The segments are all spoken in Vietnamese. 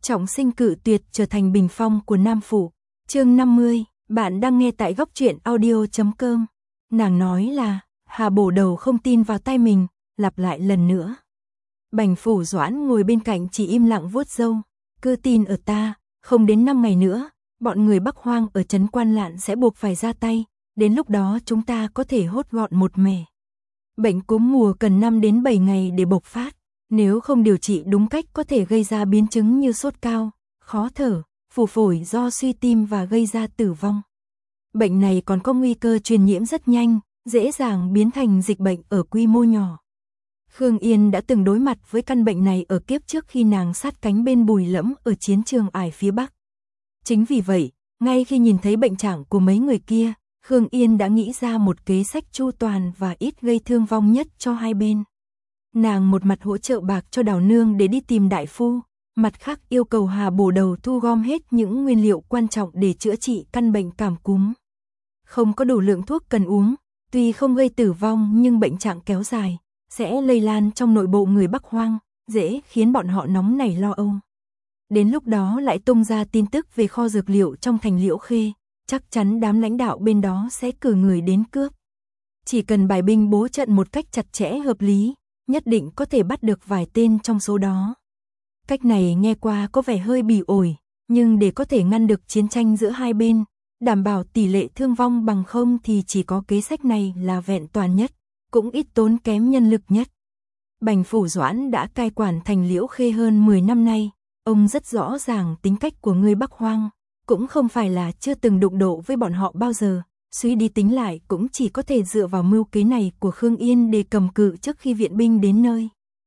trọng sinh cự tuyệt trở thành bình phong của Nam Phủ. Chương 50, bạn đang nghe tại góc truyện audio.com. Nàng nói là, Hà Bổ Đầu không tin vào tai mình, lặp lại lần nữa. Bành Phủ Doãn ngồi bên cạnh chỉ im lặng vuốt râu, cứ tin ở ta, không đến 5 ngày nữa, bọn người Bắc Hoang ở trấn Quan Lạn sẽ buộc phải ra tay, đến lúc đó chúng ta có thể hốt gọn một mẻ. Bệnh cúm mùa cần 5 đến 7 ngày để bộc phát, nếu không điều trị đúng cách có thể gây ra biến chứng như sốt cao, khó thở, phù phổi do suy tim và gây ra tử vong. Bệnh này còn có nguy cơ truyền nhiễm rất nhanh, dễ dàng biến thành dịch bệnh ở quy mô nhỏ. Khương Yên đã từng đối mặt với căn bệnh này ở kiếp trước khi nàng sát cánh bên Bùi Lẫm ở chiến trường Ải phía Bắc. Chính vì vậy, ngay khi nhìn thấy bệnh trạng của mấy người kia, Khương Yên đã nghĩ ra một kế sách chu toàn và ít gây thương vong nhất cho hai bên. Nàng một mặt hỗ trợ bạc cho Đào Nương để đi tìm đại phu, mặt khác yêu cầu Hà Bổ Đầu thu gom hết những nguyên liệu quan trọng để chữa trị căn bệnh cảm cúm. Không có đủ lượng thuốc cần uống, tuy không gây tử vong nhưng bệnh trạng kéo dài, sẽ lây lan trong nội bộ người Bắc Hoang, dễ khiến bọn họ nóng nảy lo âu. Đến lúc đó lại tung ra tin tức về kho dược liệu trong thành Liễu Khê, chắc chắn đám lãnh đạo bên đó sẽ cử người đến cướp. Chỉ cần bài binh bố trận một cách chặt chẽ hợp lý, nhất định có thể bắt được vài tên trong số đó. Cách này nghe qua có vẻ hơi bỉ ổi, nhưng để có thể ngăn được chiến tranh giữa hai bên, đảm bảo tỷ lệ thương vong bằng không thì chỉ có kế sách này là vẹn toàn nhất, cũng ít tốn kém nhân lực nhất. Bành Phủ Doãn đã cai quản thành Liễu Khê hơn 10 năm nay, ông rất rõ ràng tính cách của người Bắc Hoang, cũng không phải là chưa từng đụng độ với bọn họ bao giờ, suy đi tính lại cũng chỉ có thể dựa vào mưu kế này của Khương Yên để cầm cự trước khi viện binh đến nơi.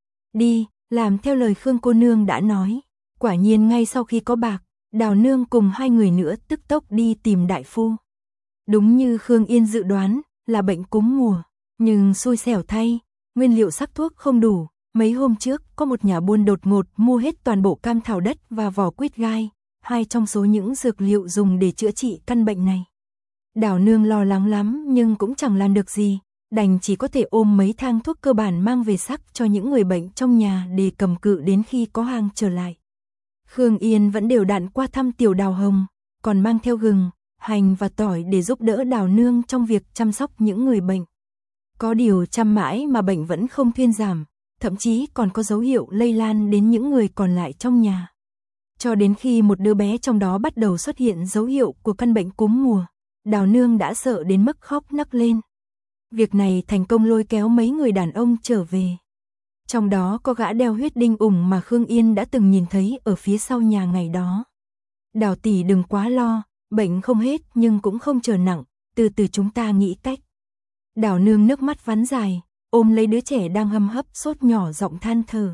Đi, làm theo lời Khương cô nương đã nói. Quả nhiên ngay sau khi có bạc, Đào Nương cùng hai người nữa tức tốc đi tìm đại phu. Đúng như Khương Yên dự đoán, là bệnh cúm mùa, nhưng xui xẻo thay, nguyên liệu sắc thuốc không đủ. Mấy hôm trước, có một nhà buôn đột ngột mua hết toàn bộ cam thảo đất và vỏ quýt gai, hai trong số những dược liệu dùng để chữa trị căn bệnh này. Đào Nương lo lắng lắm nhưng cũng chẳng làm được gì, đành chỉ có thể ôm mấy thang thuốc cơ bản mang về sắc cho những người bệnh trong nhà để cầm cự đến khi có hàng trở lại. Khương Yên vẫn đều đặn qua thăm tiểu Đào Hồng, còn mang theo gừng, hành và tỏi để giúp đỡ Đào Nương trong việc chăm sóc những người bệnh. Có điều chăm mãi mà bệnh vẫn không thuyên giảm, thậm chí còn có dấu hiệu lây lan đến những người còn lại trong nhà. Cho đến khi một đứa bé trong đó bắt đầu xuất hiện dấu hiệu của căn bệnh cúm mùa, Đào Nương đã sợ đến mức khóc nấc lên. Việc này thành công lôi kéo mấy người đàn ông trở về. Trong đó có gã đeo huyết đinh ủng mà Khương Yên đã từng nhìn thấy ở phía sau nhà ngày đó. Đào tỷ đừng quá lo, bệnh không hết nhưng cũng không trở nặng, từ từ chúng ta nghĩ cách. Đào Nương nước mắt vắn dài, ôm lấy đứa trẻ đang hâm hấp sốt nhỏ giọng than thở.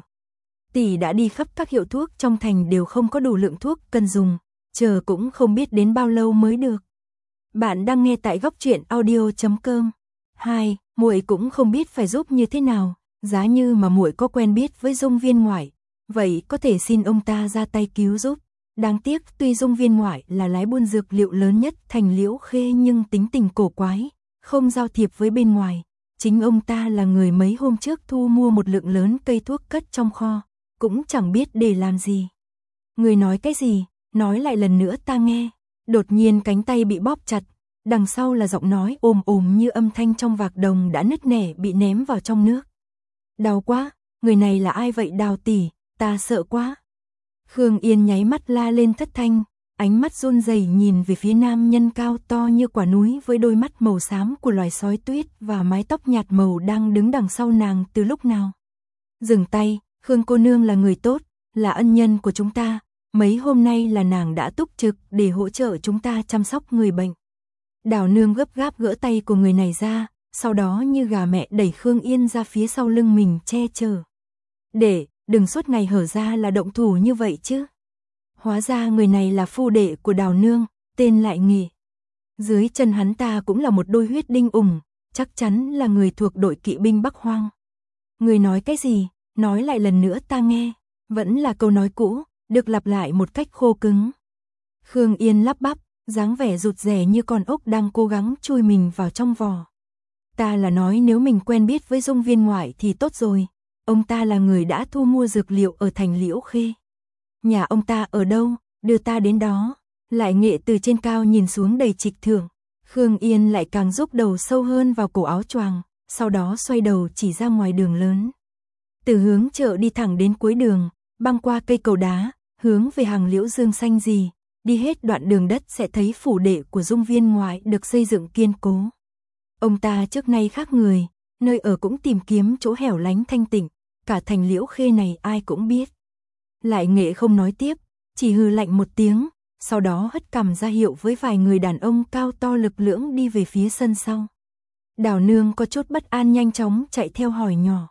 Tỷ đã đi khắp các hiệu thuốc trong thành đều không có đủ lượng thuốc cần dùng, chờ cũng không biết đến bao lâu mới được. Bạn đang nghe tại góc truyện audio.com. 2. Muội cũng không biết phải giúp như thế nào, giá như mà muội có quen biết với Dung Viên Ngoại, vậy có thể xin ông ta ra tay cứu giúp. Đáng tiếc tuy Dung Viên Ngoại là lái buôn dược liệu lớn nhất thành Liễu Khê nhưng tính tình cổ quái, không giao thiệp với bên ngoài. Chính ông ta là người mấy hôm trước thu mua một lượng lớn cây thuốc cất trong kho, cũng chẳng biết để làm gì. Người nói cái gì, nói lại lần nữa ta nghe. Đột nhiên cánh tay bị bóp chặt, đằng sau là giọng nói ồm ồm như âm thanh trong vạc đồng đã nứt nẻ bị ném vào trong nước. Đau quá, người này là ai vậy Đào tỷ, ta sợ quá. Khương Yên nháy mắt la lên thất thanh, ánh mắt run rẩy nhìn về phía nam nhân cao to như quả núi với đôi mắt màu xám của loài sói tuyết và mái tóc nhạt màu đang đứng đằng sau nàng từ lúc nào. Dừng tay, Khương cô nương là người tốt, là ân nhân của chúng ta, mấy hôm nay là nàng đã túc trực để hỗ trợ chúng ta chăm sóc người bệnh. Đào Nương gấp gáp gỡ tay của người này ra, sau đó như gà mẹ đẩy Khương Yên ra phía sau lưng mình che chở. Để, đừng suốt ngày hở ra là động thủ như vậy chứ. Hóa ra người này là phu đệ của Đào Nương, tên Lại Nghị. Dưới chân hắn ta cũng là một đôi huyết đinh ủng, chắc chắn là người thuộc đội kỵ binh Bắc Hoang. Người nói cái gì, nói lại lần nữa ta nghe, vẫn là câu nói cũ, được lặp lại một cách khô cứng. Khương Yên lắp bắp, dáng vẻ rụt rè như con ốc đang cố gắng chui mình vào trong vỏ. Ta là nói nếu mình quen biết với Dung Viên Ngoại thì tốt rồi, ông ta là người đã thu mua dược liệu ở thành Liễu Khê. Nhà ông ta ở đâu, đưa ta đến đó. Lại Nghệ từ trên cao nhìn xuống đầy trịch thượng. Khương Yên lại càng rúc đầu sâu hơn vào cổ áo choàng, sau đó xoay đầu chỉ ra ngoài đường lớn. Từ hướng chợ đi thẳng đến cuối đường, băng qua cây cầu đá, hướng về hàng liễu dương xanh gì, đi hết đoạn đường đất sẽ thấy phủ đệ của Dung Viên Ngoại được xây dựng kiên cố. Ông ta trước nay khác người, nơi ở cũng tìm kiếm chỗ hẻo lánh thanh tịnh, cả thành Liễu Khê này ai cũng biết. Lại Nghệ không nói tiếp, chỉ hừ lạnh một tiếng, sau đó hất cằm ra hiệu với vài người đàn ông cao to lực lưỡng đi về phía sân sau. Đào Nương có chút bất an nhanh chóng chạy theo hỏi nhỏ.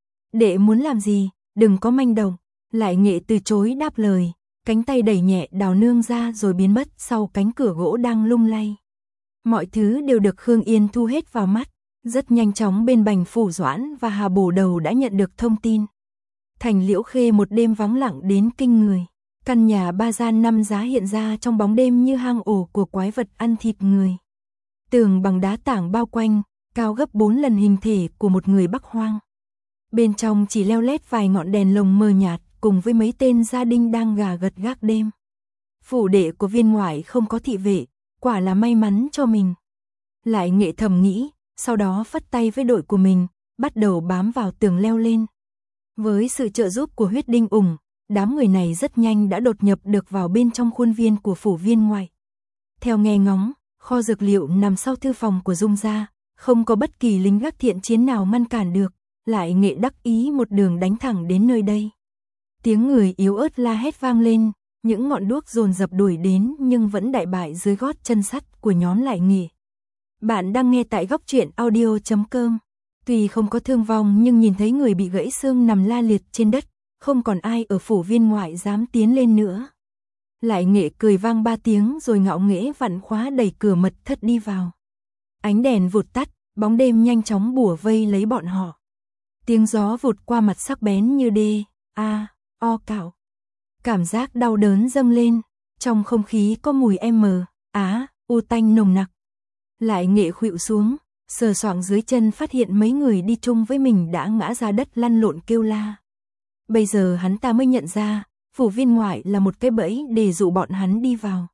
Đệ muốn làm gì, đừng có manh động. Lại Nghệ từ chối đáp lời, cánh tay đẩy nhẹ Đào Nương ra rồi biến mất sau cánh cửa gỗ đang lung lay. Mọi thứ đều được Khương Yên thu hết vào mắt, rất nhanh chóng bên Bành Phủ Doãn và Hà Bổ Đầu đã nhận được thông tin. Thành Liễu Khê một đêm vắng lặng đến kinh người, căn nhà 3 gian 5 giá hiện ra trong bóng đêm như hang ổ của quái vật ăn thịt người. Tường bằng đá tảng bao quanh, cao gấp 4 lần hình thể của một người Bắc Hoang. Bên trong chỉ leo lét vài ngọn đèn lồng mờ nhạt cùng với mấy tên gia đình đang gà gật gác đêm. Phủ đệ của Viên Ngoại không có thị vệ, quả là may mắn cho mình. Lại Nghệ thầm nghĩ, sau đó phất tay với đội của mình, bắt đầu bám vào tường leo lên. Với sự trợ giúp của huyết đinh ủng, đám người này rất nhanh đã đột nhập được vào bên trong khuôn viên của phủ Viên Ngoại. Theo nghe ngóng, kho dược liệu nằm sau thư phòng của Dung gia, không có bất kỳ lính gác thiện chiến nào ngăn cản được. Lại Nghệ đắc ý một đường đánh thẳng đến nơi đây. Tiếng người yếu ớt la hét vang lên, những ngọn đuốc dồn dập đuổi đến nhưng vẫn đại bại dưới gót chân sắt của nhóm Lại Nghệ. Bạn đang nghe tại góc truyện audio.com. Tuy không có thương vong nhưng nhìn thấy người bị gãy xương nằm la liệt trên đất, không còn ai ở phủ Viên Ngoại dám tiến lên nữa. Lại Nghệ cười vang 3 tiếng rồi ngạo nghễ vặn khóa đẩy cửa mật thất đi vào. Ánh đèn vụt tắt, bóng đêm nhanh chóng bủa vây lấy bọn họ. Tiếng gió vụt qua mặt sắc bén như đê, o cạo. Cảm giác đau đớn dâng lên, trong không khí có mùi u tanh nồng nặc. Lại Nghệ khuỵu xuống, sờ soạng dưới chân phát hiện mấy người đi chung với mình đã ngã ra đất lăn lộn kêu la. Bây giờ hắn ta mới nhận ra, phủ Viên Ngoại là một cái bẫy để dụ bọn hắn đi vào.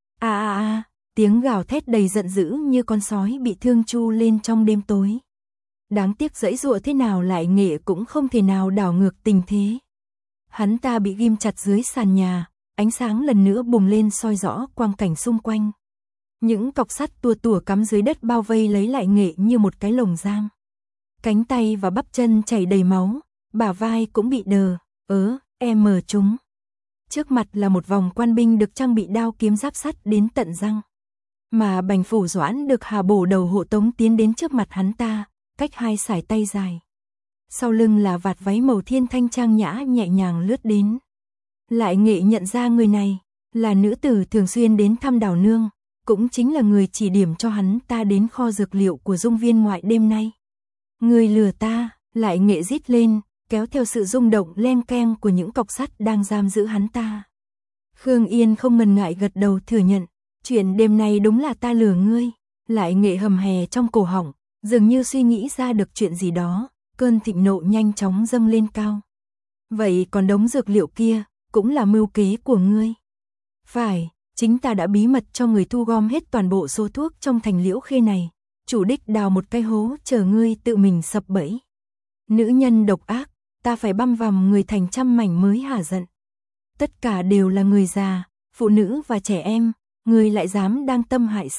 Tiếng gào thét đầy giận dữ như con sói bị thương chu lên trong đêm tối. Đáng tiếc giãy giụa thế nào Lại Nghệ cũng không thể nào đảo ngược tình thế. Hắn ta bị ghim chặt dưới sàn nhà, ánh sáng lần nữa bùng lên soi rõ quang cảnh xung quanh. Những cọc sắt tua tủa cắm dưới đất bao vây lấy Lại Nghệ như một cái lồng giam. Cánh tay và bắp chân chảy đầy máu, bả vai cũng bị đờ, chúng. Trước mặt là một vòng quan binh được trang bị đao kiếm giáp sắt đến tận răng. Mà Bành Phủ Doãn được Hà Bổ Đầu hộ tống tiến đến trước mặt hắn ta, cách 2 sải tay dài. Sau lưng là vạt váy màu thiên thanh trang nhã nhẹ nhàng lướt đến. Lại Nghệ nhận ra người này là nữ tử thường xuyên đến thăm Đào Nương, cũng chính là người chỉ điểm cho hắn ta đến kho dược liệu của Dung Viên Ngoại đêm nay. Người lừa ta, Lại Nghệ rít lên, kéo theo sự rung động len keng của những cọc sắt đang giam giữ hắn ta. Khương Yên không ngần ngại gật đầu thừa nhận, chuyện đêm nay đúng là ta lừa ngươi. Lại Nghệ hầm hè trong cổ họng, dường như suy nghĩ ra được chuyện gì đó, cơn thịnh nộ nhanh chóng dâng lên cao. Vậy còn đống dược liệu kia, cũng là mưu kế của ngươi. Phải, chính ta đã bí mật cho người thu gom hết toàn bộ số thuốc trong thành Liễu Khê này, chủ đích đào một cái hố chờ ngươi tự mình sập bẫy. Nữ nhân độc ác, ta phải băm vằm người thành trăm mảnh mới hả giận. Tất cả đều là người già, phụ nữ và trẻ em, ngươi lại dám đang tâm hại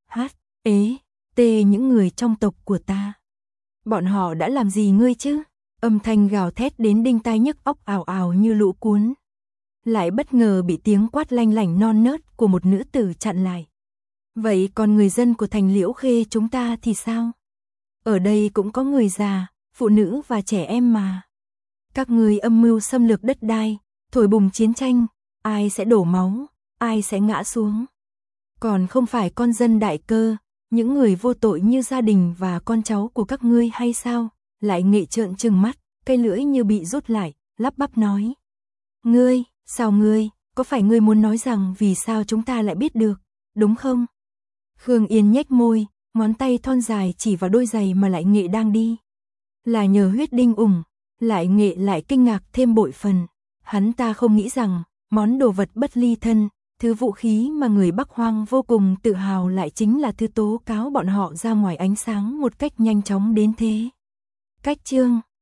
những người trong tộc của ta. Bọn họ đã làm gì ngươi chứ? Âm thanh gào thét đến đinh tai nhức óc ào ào như lũ cuốn. Lại bất ngờ bị tiếng quát lanh lảnh non nớt của một nữ tử chặn lại. Vậy còn người dân của thành Liễu Khê chúng ta thì sao? Ở đây cũng có người già, phụ nữ và trẻ em mà. Các ngươi âm mưu xâm lược đất đai, thổi bùng chiến tranh, ai sẽ đổ máu, ai sẽ ngã xuống? Còn không phải con dân đại cơ, những người vô tội như gia đình và con cháu của các ngươi hay sao? Lại Nghệ trợn trừng mắt, cây lưỡi như bị rút lại, lắp bắp nói. Ngươi, sao ngươi, có phải ngươi muốn nói rằng vì sao chúng ta lại biết được, đúng không? Khương Yên nhếch môi, ngón tay thon dài chỉ vào đôi giày mà Lại Nghệ đang đi. Là nhờ huyết đinh ủng. Lại Nghệ lại kinh ngạc thêm bội phần. Hắn ta không nghĩ rằng, Món đồ vật bất ly thân, thứ vũ khí mà người Bắc Hoang vô cùng tự hào lại chính là thứ tố cáo bọn họ ra ngoài ánh sáng một cách nhanh chóng đến thế. Cách chương